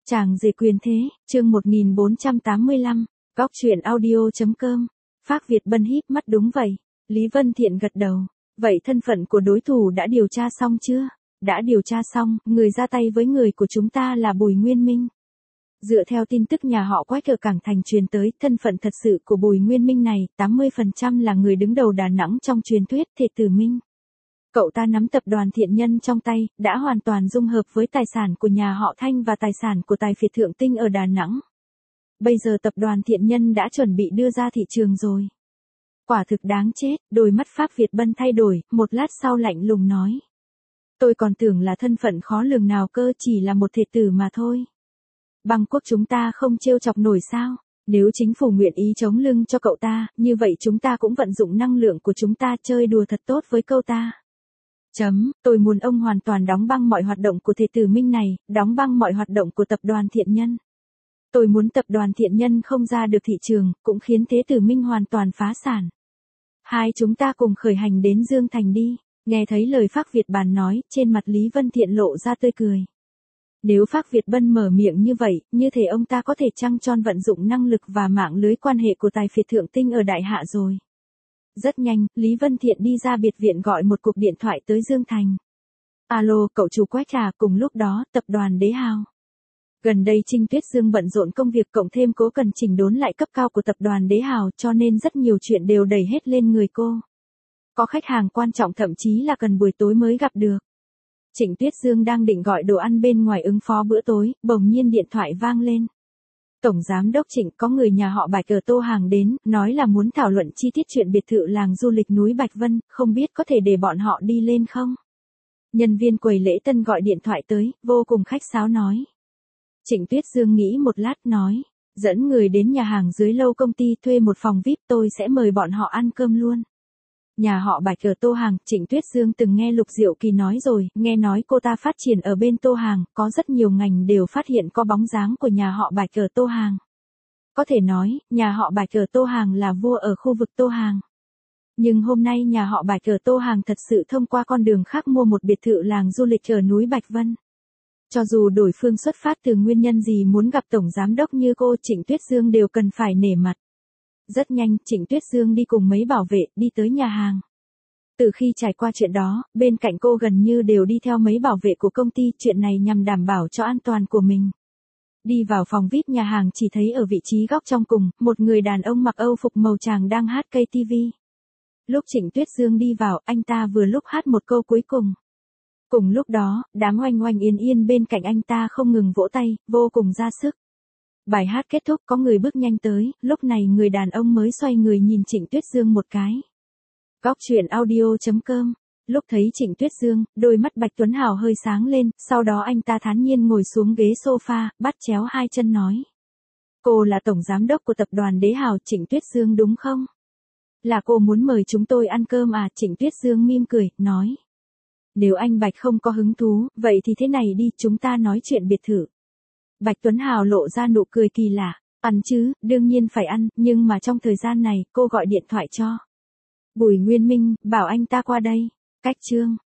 Chàng rể quyền thế, chương 1485, góc truyện audio.com. Phác Việt Bân híp mắt đúng vậy. Lý Vân Thiện gật đầu. Vậy thân phận của đối thủ đã điều tra xong chưa? Đã điều tra xong, người ra tay với người của chúng ta là Bùi Nguyên Minh. Dựa theo tin tức nhà họ Quách ở Cảng Thành truyền tới, thân phận thật sự của Bùi Nguyên Minh này, 80% là người đứng đầu Đà Nẵng trong truyền thuyết Thệ Tử Minh. Cậu ta nắm tập đoàn Thiện Nhân trong tay, đã hoàn toàn dung hợp với tài sản của nhà họ Thanh và tài sản của tài phiệt Thượng Tinh ở Đà Nẵng. Bây giờ tập đoàn Thiện Nhân đã chuẩn bị đưa ra thị trường rồi. Quả thực đáng chết, đôi mắt Phác Việt Bân thay đổi, một lát sau lạnh lùng nói. Tôi còn tưởng là thân phận khó lường nào cơ, chỉ là một thể tử mà thôi. Bangkok chúng ta không trêu chọc nổi sao? Nếu chính phủ nguyện ý chống lưng cho cậu ta, như vậy chúng ta cũng vận dụng năng lượng của chúng ta chơi đùa thật tốt với cậu ta. Tôi muốn ông hoàn toàn đóng băng mọi hoạt động của Thệ Tử Minh này, đóng băng mọi hoạt động của tập đoàn Thiện Nhân. Tôi muốn tập đoàn Thiện Nhân không ra được thị trường, cũng khiến Thệ Tử Minh hoàn toàn phá sản. Hai chúng ta cùng khởi hành đến Dương Thành đi. Nghe thấy lời Phác Việt Bàn nói, trên mặt Lý Vân Thiện lộ ra tươi cười. Nếu Phác Việt Bân mở miệng như vậy, như thể ông ta có thể trăng tròn vận dụng năng lực và mạng lưới quan hệ của tài phiệt Thượng Tinh ở Đại Hạ rồi. Rất nhanh, Lý Vân Thiện đi ra biệt viện gọi một cuộc điện thoại tới Dương Thành. Alo, cậu chủ Quách à, cùng lúc đó, tập đoàn Đế Hào. Gần đây Trinh Tuyết Dương bận rộn công việc cộng thêm cố cần chỉnh đốn lại cấp cao của tập đoàn Đế Hào cho nên rất nhiều chuyện đều đẩy hết lên người cô. Có khách hàng quan trọng thậm chí là cần buổi tối mới gặp được. Trịnh Tuyết Dương đang định gọi đồ ăn bên ngoài ứng phó bữa tối, bỗng nhiên điện thoại vang lên. Tổng Giám đốc Trịnh, có người nhà họ Bạch ở Tô Hàng đến, nói là muốn thảo luận chi tiết chuyện biệt thự làng du lịch núi Bạch Vân, không biết có thể để bọn họ đi lên không? Nhân viên quầy lễ tân gọi điện thoại tới, vô cùng khách sáo nói. Trịnh Tuyết Dương nghĩ một lát nói, dẫn người đến nhà hàng dưới lâu công ty thuê một phòng VIP, tôi sẽ mời bọn họ ăn cơm luôn. Nhà họ Bạch ở Tô Hàng, Trịnh Tuyết Dương từng nghe Lục Diệu Kỳ nói rồi, nghe nói cô ta phát triển ở bên Tô Hàng, có rất nhiều ngành đều phát hiện có bóng dáng của nhà họ Bạch ở Tô Hàng. Có thể nói, nhà họ Bạch ở Tô Hàng là vua ở khu vực Tô Hàng. Nhưng hôm nay nhà họ Bạch ở Tô Hàng thật sự thông qua con đường khác mua một biệt thự làng du lịch ở núi Bạch Vân. Cho dù đối phương xuất phát từ nguyên nhân gì muốn gặp Tổng Giám đốc như cô, Trịnh Tuyết Dương đều cần phải nể mặt. Rất nhanh, Trịnh Tuyết Dương đi cùng mấy bảo vệ, đi tới nhà hàng. Từ khi trải qua chuyện đó, bên cạnh cô gần như đều đi theo mấy bảo vệ của công ty, chuyện này nhằm đảm bảo cho an toàn của mình. Đi vào phòng VIP nhà hàng chỉ thấy ở vị trí góc trong cùng, một người đàn ông mặc Âu phục màu tràng đang hát cây TV. Lúc Trịnh Tuyết Dương đi vào, anh ta vừa lúc hát một câu cuối cùng. Cùng lúc đó, đám oanh oanh yên yên bên cạnh anh ta không ngừng vỗ tay, vô cùng ra sức. Bài hát kết thúc có người bước nhanh tới, lúc này người đàn ông mới xoay người nhìn Trịnh Tuyết Dương một cái. Góc truyện audio.com. Lúc thấy Trịnh Tuyết Dương, đôi mắt Bạch Tuấn Hào hơi sáng lên, sau đó anh ta thản nhiên ngồi xuống ghế sofa, bắt chéo hai chân nói. Cô là tổng giám đốc của tập đoàn Đế Hào, Trịnh Tuyết Dương đúng không? Là cô muốn mời chúng tôi ăn cơm à? Trịnh Tuyết Dương mỉm cười, nói. Nếu anh Bạch không có hứng thú, vậy thì thế này đi, chúng ta nói chuyện biệt thự. Bạch Tuấn Hào lộ ra nụ cười kỳ lạ, ăn chứ, đương nhiên phải ăn, nhưng mà trong thời gian này, cô gọi điện thoại cho Bùi Nguyên Minh, bảo anh ta qua đây. Cách chương.